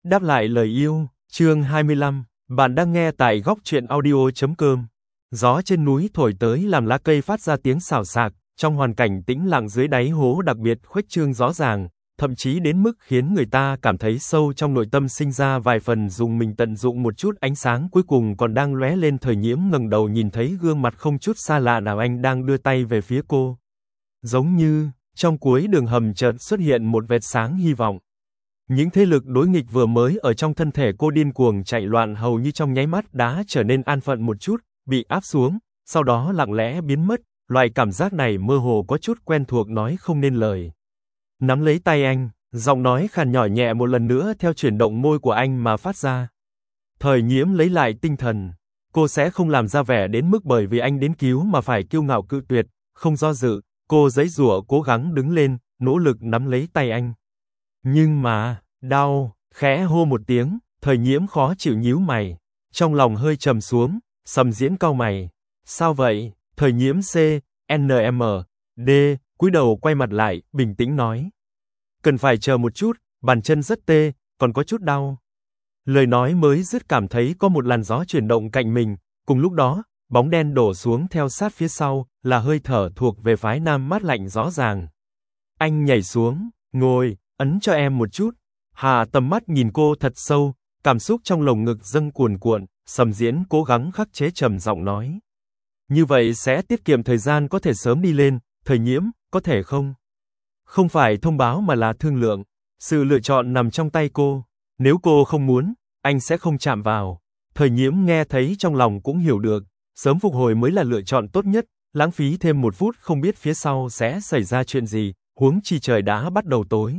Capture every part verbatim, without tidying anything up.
Đáp lại lời yêu, chương hai mươi lăm, bạn đang nghe tại góc truyện audio chấm com. Gió trên núi thổi tới làm lá cây phát ra tiếng xào xạc, trong hoàn cảnh tĩnh lặng dưới đáy hố đặc biệt khuếch trương rõ ràng, thậm chí đến mức khiến người ta cảm thấy sâu trong nội tâm sinh ra vài phần dùng mình tận dụng một chút ánh sáng cuối cùng còn đang lóe lên. Thời Nhiễm ngẩng đầu nhìn thấy gương mặt không chút xa lạ nào anh đang đưa tay về phía cô. Giống như, trong cuối đường hầm chợt xuất hiện một vệt sáng hy vọng. Những thế lực đối nghịch vừa mới ở trong thân thể cô điên cuồng chạy loạn hầu như trong nháy mắt đã trở nên an phận một chút, bị áp xuống, sau đó lặng lẽ biến mất, loại cảm giác này mơ hồ có chút quen thuộc nói không nên lời. Nắm lấy tay anh, giọng nói khàn nhỏ nhẹ một lần nữa theo chuyển động môi của anh mà phát ra. Thời Nhiễm lấy lại tinh thần, cô sẽ không làm ra vẻ đến mức bởi vì anh đến cứu mà phải kiêu ngạo cự tuyệt, không do dự, cô giãy giụa cố gắng đứng lên, nỗ lực nắm lấy tay anh. Nhưng mà, đau, khẽ hô một tiếng, Thời Nhiễm khó chịu nhíu mày, trong lòng hơi trầm xuống, Sầm Diễn cau mày. Sao vậy? Thời Nhiễm C, N M, D, cúi đầu quay mặt lại, bình tĩnh nói. Cần phải chờ một chút, bàn chân rất tê, còn có chút đau. Lời nói mới dứt cảm thấy có một làn gió chuyển động cạnh mình, cùng lúc đó, bóng đen đổ xuống theo sát phía sau, là hơi thở thuộc về phái nam mát lạnh rõ ràng. Anh nhảy xuống, ngồi, ấn cho em một chút. Hà tầm mắt nhìn cô thật sâu, cảm xúc trong lồng ngực dâng cuồn cuộn, Sầm Diễn cố gắng khắc chế trầm giọng nói. Như vậy sẽ tiết kiệm thời gian, có thể sớm đi lên. Thời Nhiễm, có thể không? Không phải thông báo mà là thương lượng. Sự lựa chọn nằm trong tay cô. Nếu cô không muốn, anh sẽ không chạm vào. Thời Nhiễm nghe thấy trong lòng cũng hiểu được. Sớm phục hồi mới là lựa chọn tốt nhất. Lãng phí thêm một phút không biết phía sau sẽ xảy ra chuyện gì. Huống chi trời đã bắt đầu tối.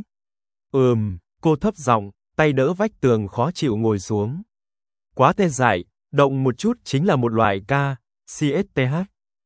Ừm, cô thấp giọng, tay đỡ vách tường khó chịu ngồi xuống. Quá tê dại, động một chút chính là một loại ca, C S T H.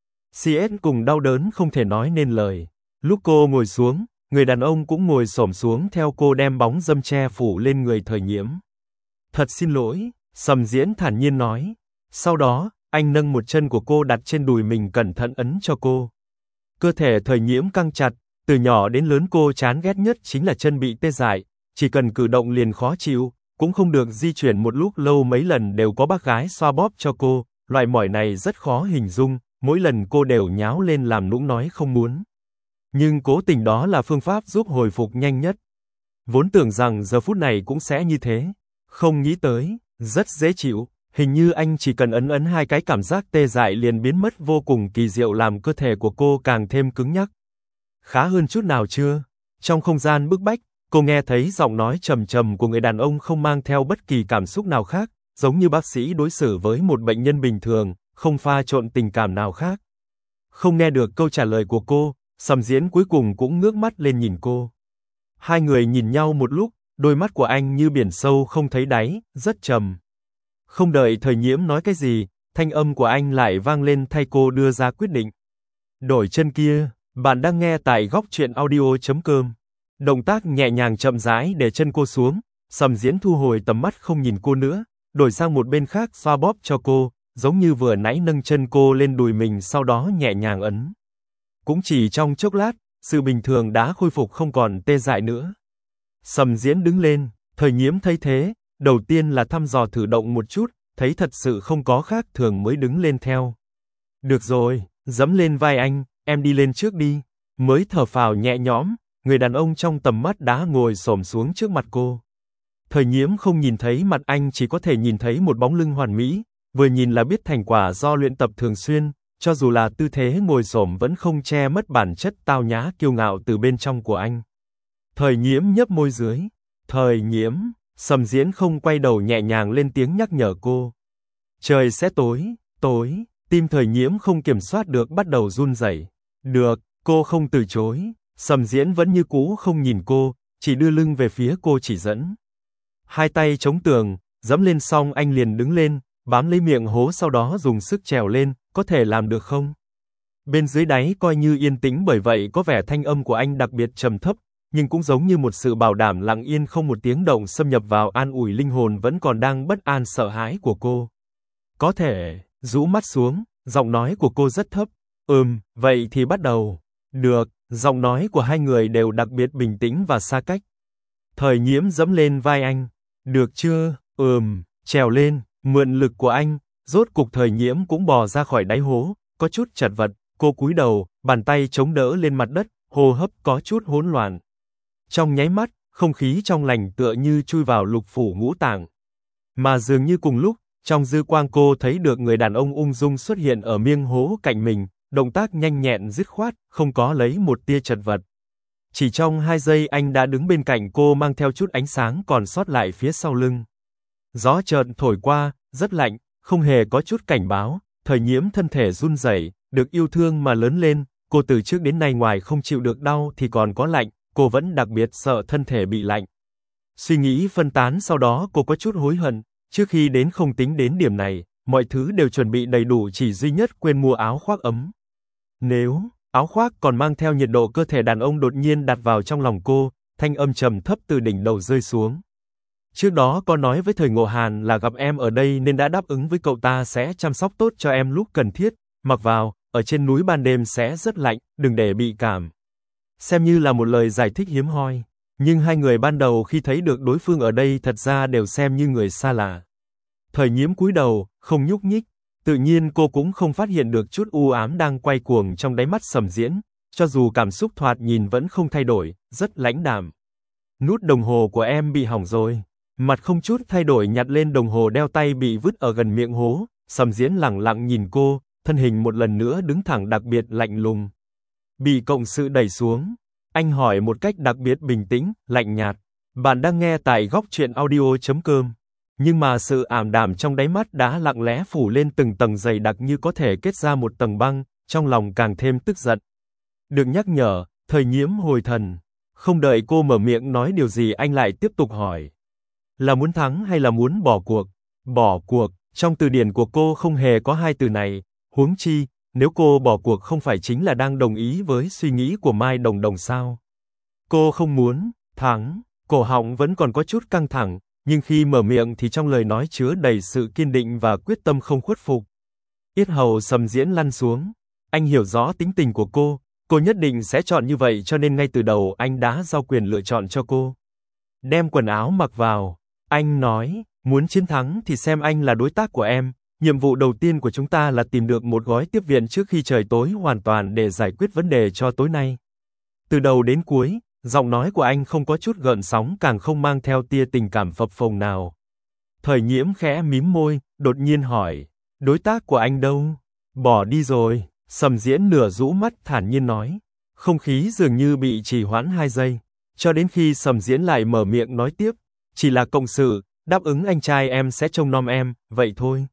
C S cùng đau đớn không thể nói nên lời. Lúc cô ngồi xuống, người đàn ông cũng ngồi xổm xuống theo cô đem bóng râm che phủ lên người Thời Nhiễm. Thật xin lỗi, Sầm Diễn thản nhiên nói. Sau đó, anh nâng một chân của cô đặt trên đùi mình cẩn thận ấn cho cô. Cơ thể Thời Nhiễm căng chặt, từ nhỏ đến lớn cô chán ghét nhất chính là chân bị tê dại, chỉ cần cử động liền khó chịu, cũng không được di chuyển một lúc lâu, mấy lần đều có bác gái xoa bóp cho cô, loại mỏi này rất khó hình dung, mỗi lần cô đều nháo lên làm nũng nói không muốn. Nhưng cố tình đó là phương pháp giúp hồi phục nhanh nhất. Vốn tưởng rằng giờ phút này cũng sẽ như thế, không nghĩ tới, rất dễ chịu, hình như anh chỉ cần ấn ấn hai cái cảm giác tê dại liền biến mất, vô cùng kỳ diệu làm cơ thể của cô càng thêm cứng nhắc. Khá hơn chút nào chưa? Trong không gian bức bách, cô nghe thấy giọng nói trầm trầm của người đàn ông không mang theo bất kỳ cảm xúc nào khác, giống như bác sĩ đối xử với một bệnh nhân bình thường, không pha trộn tình cảm nào khác. Không nghe được câu trả lời của cô, Sầm Diễn cuối cùng cũng ngước mắt lên nhìn cô. Hai người nhìn nhau một lúc, đôi mắt của anh như biển sâu không thấy đáy, rất trầm. Không đợi Thời Nhiễm nói cái gì, thanh âm của anh lại vang lên thay cô đưa ra quyết định. Đổi chân kia. Bạn đang nghe tại góc truyện audio chấm com. Động tác nhẹ nhàng chậm rãi để chân cô xuống, Sầm Diễn thu hồi tầm mắt không nhìn cô nữa, đổi sang một bên khác xoa bóp cho cô, giống như vừa nãy nâng chân cô lên đùi mình sau đó nhẹ nhàng ấn. Cũng chỉ trong chốc lát, sự bình thường đã khôi phục không còn tê dại nữa. Sầm Diễn đứng lên, Thời Nhiễm thấy thế, đầu tiên là thăm dò thử động một chút, thấy thật sự không có khác thường mới đứng lên theo. Được rồi, giẫm lên vai anh. Em đi lên trước đi. Mới thở phào nhẹ nhõm, người đàn ông trong tầm mắt đã ngồi xổm xuống trước mặt cô. Thời Nhiễm không nhìn thấy mặt anh, chỉ có thể nhìn thấy một bóng lưng hoàn mỹ, vừa nhìn là biết thành quả do luyện tập thường xuyên, cho dù là tư thế ngồi xổm vẫn không che mất bản chất tao nhã kiêu ngạo từ bên trong của anh. Thời Nhiễm nhấp môi dưới. Thời Nhiễm, Sầm Diễn không quay đầu nhẹ nhàng lên tiếng nhắc nhở cô. Trời sẽ tối, tối. Tim Thời Nhiễm không kiểm soát được bắt đầu run rẩy. Được, cô không từ chối. Sầm Diễn vẫn như cũ không nhìn cô, chỉ đưa lưng về phía cô chỉ dẫn. Hai tay chống tường, dẫm lên xong anh liền đứng lên, bám lấy miệng hố sau đó dùng sức trèo lên, có thể làm được không? Bên dưới đáy coi như yên tĩnh, bởi vậy có vẻ thanh âm của anh đặc biệt trầm thấp, nhưng cũng giống như một sự bảo đảm lặng yên không một tiếng động xâm nhập vào, an ủi linh hồn vẫn còn đang bất an sợ hãi của cô. Có thể. Rũ mắt xuống, giọng nói của cô rất thấp. Ừm, vậy thì bắt đầu. Được, giọng nói của hai người đều đặc biệt bình tĩnh và xa cách. Thời Nhiễm dẫm lên vai anh. Được chưa, ừm, trèo lên, mượn lực của anh, rốt cục Thời Nhiễm cũng bò ra khỏi đáy hố, có chút chật vật, cô cúi đầu, bàn tay chống đỡ lên mặt đất, hô hấp có chút hỗn loạn. Trong nháy mắt, không khí trong lành tựa như chui vào lục phủ ngũ tạng. Mà dường như cùng lúc, trong dư quang cô thấy được người đàn ông ung dung xuất hiện ở miệng hố cạnh mình, động tác nhanh nhẹn dứt khoát, không có lấy một tia chật vật. Chỉ trong hai giây anh đã đứng bên cạnh cô mang theo chút ánh sáng còn sót lại phía sau lưng. Gió chợt thổi qua, rất lạnh, không hề có chút cảnh báo, Thời Nhiễm thân thể run rẩy, được yêu thương mà lớn lên, cô từ trước đến nay ngoài không chịu được đau thì còn có lạnh, cô vẫn đặc biệt sợ thân thể bị lạnh. Suy nghĩ phân tán sau đó cô có chút hối hận, trước khi đến không tính đến điểm này, mọi thứ đều chuẩn bị đầy đủ chỉ duy nhất quên mua áo khoác ấm. Nếu áo khoác còn mang theo nhiệt độ cơ thể đàn ông đột nhiên đặt vào trong lòng cô, thanh âm trầm thấp từ đỉnh đầu rơi xuống. Trước đó có nói với Thời Ngộ Hàn là gặp em ở đây nên đã đáp ứng với cậu ta sẽ chăm sóc tốt cho em lúc cần thiết, mặc vào, ở trên núi ban đêm sẽ rất lạnh, đừng để bị cảm. Xem như là một lời giải thích hiếm hoi, nhưng hai người ban đầu khi thấy được đối phương ở đây thật ra đều xem như người xa lạ. Thời Nhiễm cúi đầu, không nhúc nhích, tự nhiên cô cũng không phát hiện được chút u ám đang quay cuồng trong đáy mắt Sầm Diễn, cho dù cảm xúc thoạt nhìn vẫn không thay đổi, rất lãnh đạm. Nút đồng hồ của em bị hỏng rồi. Mặt không chút thay đổi nhặt lên đồng hồ đeo tay bị vứt ở gần miệng hố, Sầm Diễn lẳng lặng nhìn cô, thân hình một lần nữa đứng thẳng đặc biệt lạnh lùng. Bị cộng sự đẩy xuống, anh hỏi một cách đặc biệt bình tĩnh, lạnh nhạt. Bạn đang nghe tại góc truyện audio chấm com. Nhưng mà sự ảm đạm trong đáy mắt đã lặng lẽ phủ lên từng tầng dày đặc như có thể kết ra một tầng băng, trong lòng càng thêm tức giận. Được nhắc nhở, Thời Nhiễm hồi thần. Không đợi cô mở miệng nói điều gì anh lại tiếp tục hỏi. Là muốn thắng hay là muốn bỏ cuộc? Bỏ cuộc, trong từ điển của cô không hề có hai từ này, huống chi, nếu cô bỏ cuộc không phải chính là đang đồng ý với suy nghĩ của Mai Đồng Đồng sao? Cô không muốn thắng, cổ họng vẫn còn có chút căng thẳng, nhưng khi mở miệng thì trong lời nói chứa đầy sự kiên định và quyết tâm không khuất phục. Yết hầu Sầm Diễn lăn xuống, anh hiểu rõ tính tình của cô, cô nhất định sẽ chọn như vậy cho nên ngay từ đầu anh đã giao quyền lựa chọn cho cô. Đem quần áo mặc vào. Anh nói, muốn chiến thắng thì xem anh là đối tác của em, nhiệm vụ đầu tiên của chúng ta là tìm được một gói tiếp viện trước khi trời tối hoàn toàn để giải quyết vấn đề cho tối nay. Từ đầu đến cuối, giọng nói của anh không có chút gợn sóng càng không mang theo tia tình cảm phập phồng nào. Thời Nhiễm khẽ mím môi, đột nhiên hỏi, đối tác của anh đâu? Bỏ đi rồi, Sầm Diễn nửa rũ mắt thản nhiên nói. Không khí dường như bị trì hoãn hai giây, cho đến khi Sầm Diễn lại mở miệng nói tiếp. Chỉ là cộng sự, đáp ứng anh trai em sẽ trông nom em, vậy thôi.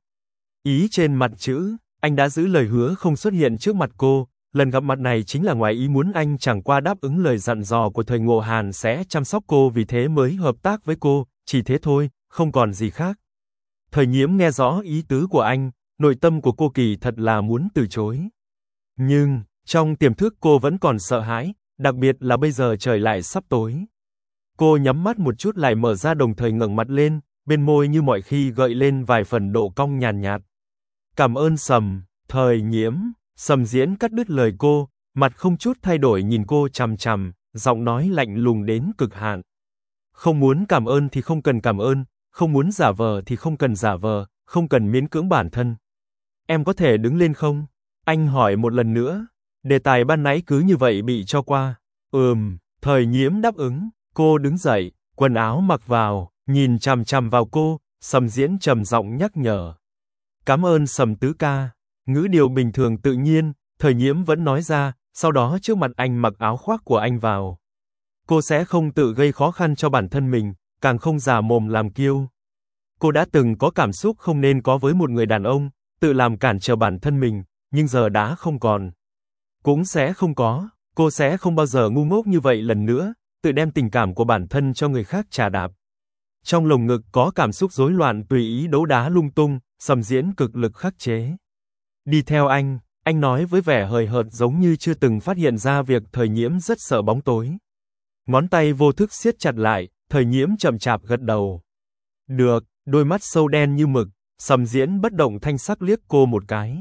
Ý trên mặt chữ, anh đã giữ lời hứa không xuất hiện trước mặt cô, lần gặp mặt này chính là ngoài ý muốn anh chẳng qua đáp ứng lời dặn dò của Thời Ngộ Hàn sẽ chăm sóc cô vì thế mới hợp tác với cô, chỉ thế thôi, không còn gì khác. Thời Nhiễm nghe rõ ý tứ của anh, nội tâm của cô kỳ thật là muốn từ chối. Nhưng, trong tiềm thức cô vẫn còn sợ hãi, đặc biệt là bây giờ trời lại sắp tối. Cô nhắm mắt một chút lại mở ra đồng thời ngẩng mặt lên, bên môi như mọi khi gợi lên vài phần độ cong nhàn nhạt. Cảm ơn Sầm, Thời Nhiễm. Sầm Diễn cắt đứt lời cô, mặt không chút thay đổi nhìn cô chằm chằm, giọng nói lạnh lùng đến cực hạn. Không muốn cảm ơn thì không cần cảm ơn, không muốn giả vờ thì không cần giả vờ, không cần miễn cưỡng bản thân. Em có thể đứng lên không? Anh hỏi một lần nữa. Đề tài ban nãy cứ như vậy bị cho qua. Ừm, Thời Nhiễm đáp ứng. Cô đứng dậy, quần áo mặc vào, nhìn chằm chằm vào cô, Sầm Diễn trầm giọng nhắc nhở. Cảm ơn Sầm tứ ca. Ngữ điệu bình thường tự nhiên, Thời Nhiễm vẫn nói ra, sau đó trước mặt anh mặc áo khoác của anh vào. Cô sẽ không tự gây khó khăn cho bản thân mình, càng không giả mồm làm kiêu. Cô đã từng có cảm xúc không nên có với một người đàn ông, tự làm cản trở bản thân mình, nhưng giờ đã không còn. Cũng sẽ không có, cô sẽ không bao giờ ngu ngốc như vậy lần nữa, tự đem tình cảm của bản thân cho người khác trà đạp. Trong lồng ngực có cảm xúc rối loạn tùy ý đấu đá lung tung, Sầm Diễn cực lực khắc chế. Đi theo anh, anh nói với vẻ hời hợt giống như chưa từng phát hiện ra việc Thời Nhiễm rất sợ bóng tối. Ngón tay vô thức siết chặt lại, Thời Nhiễm chậm chạp gật đầu. Được, đôi mắt sâu đen như mực, Sầm Diễn bất động thanh sắc liếc cô một cái.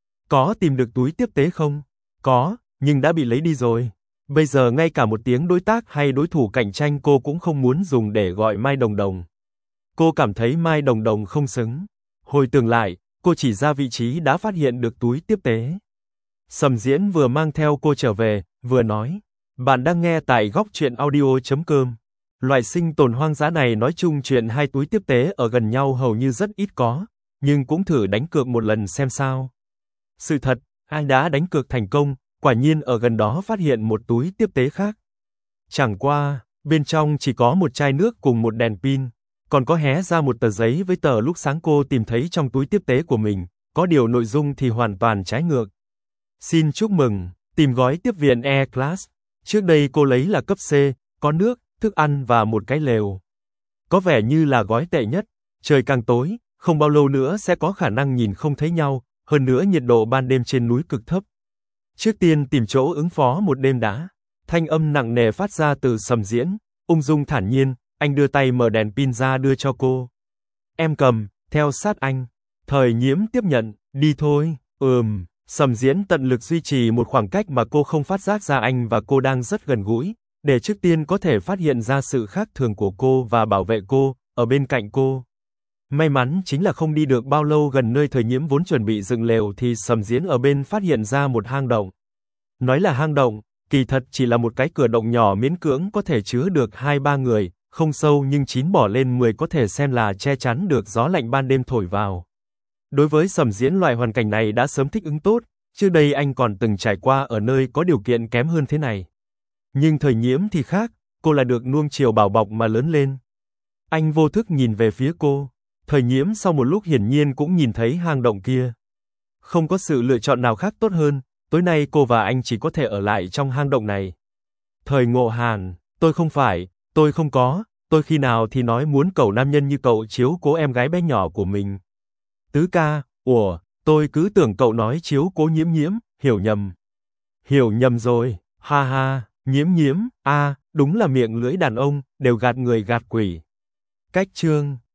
Có tìm được túi tiếp tế không? Có, nhưng đã bị lấy đi rồi. Bây giờ ngay cả một tiếng đối tác hay đối thủ cạnh tranh cô cũng không muốn dùng để gọi Mai Đồng Đồng. Cô cảm thấy Mai Đồng Đồng không xứng. Hồi tưởng lại, cô chỉ ra vị trí đã phát hiện được túi tiếp tế. Sầm Diễn vừa mang theo cô trở về, vừa nói, bạn đang nghe tại góc truyện audio chấm com. Loại sinh tồn hoang dã này nói chung chuyện hai túi tiếp tế ở gần nhau hầu như rất ít có, nhưng cũng thử đánh cược một lần xem sao. Sự thật, anh đã đánh cược thành công, quả nhiên ở gần đó phát hiện một túi tiếp tế khác. Chẳng qua, bên trong chỉ có một chai nước cùng một đèn pin, còn có hé ra một tờ giấy với tờ lúc sáng cô tìm thấy trong túi tiếp tế của mình, có điều nội dung thì hoàn toàn trái ngược. Xin chúc mừng, tìm gói tiếp viện E-Class. Trước đây cô lấy là cấp C, có nước, thức ăn và một cái lều. Có vẻ như là gói tệ nhất, trời càng tối, không bao lâu nữa sẽ có khả năng nhìn không thấy nhau, hơn nữa nhiệt độ ban đêm trên núi cực thấp. Trước tiên tìm chỗ ứng phó một đêm đã. Thanh âm nặng nề phát ra từ Sầm Diễn, ung dung thản nhiên, anh đưa tay mở đèn pin ra đưa cho cô. Em cầm, theo sát anh. Thời Nhiễm tiếp nhận, đi thôi, ừm. Sầm Diễn tận lực duy trì một khoảng cách mà cô không phát giác ra anh và cô đang rất gần gũi, để trước tiên có thể phát hiện ra sự khác thường của cô và bảo vệ cô, ở bên cạnh cô. May mắn chính là không đi được bao lâu gần nơi Thời Nhiễm vốn chuẩn bị dựng lều thì Sầm Diễn ở bên phát hiện ra một hang động. Nói là hang động, kỳ thật chỉ là một cái cửa động nhỏ miễn cưỡng có thể chứa được hai ba người, không sâu nhưng chín bỏ lên mười có thể xem là che chắn được gió lạnh ban đêm thổi vào. Đối với Sầm Diễn loại hoàn cảnh này đã sớm thích ứng tốt, trước đây anh còn từng trải qua ở nơi có điều kiện kém hơn thế này. Nhưng Thời Nhiễm thì khác, cô là được nuông chiều bảo bọc mà lớn lên. Anh vô thức nhìn về phía cô, Thời Nhiễm sau một lúc hiển nhiên cũng nhìn thấy hang động kia. Không có sự lựa chọn nào khác tốt hơn, tối nay cô và anh chỉ có thể ở lại trong hang động này. Thời Ngộ Hàn, tôi không phải, tôi không có, tôi khi nào thì nói muốn cậu nam nhân như cậu chiếu cố em gái bé nhỏ của mình. Tứ ca, ủa, tôi cứ tưởng cậu nói chiếu cố Nhiễm Nhiễm, hiểu nhầm. Hiểu nhầm rồi, ha ha, Nhiễm Nhiễm, a, à, đúng là miệng lưỡi đàn ông, đều gạt người gạt quỷ. Cách chương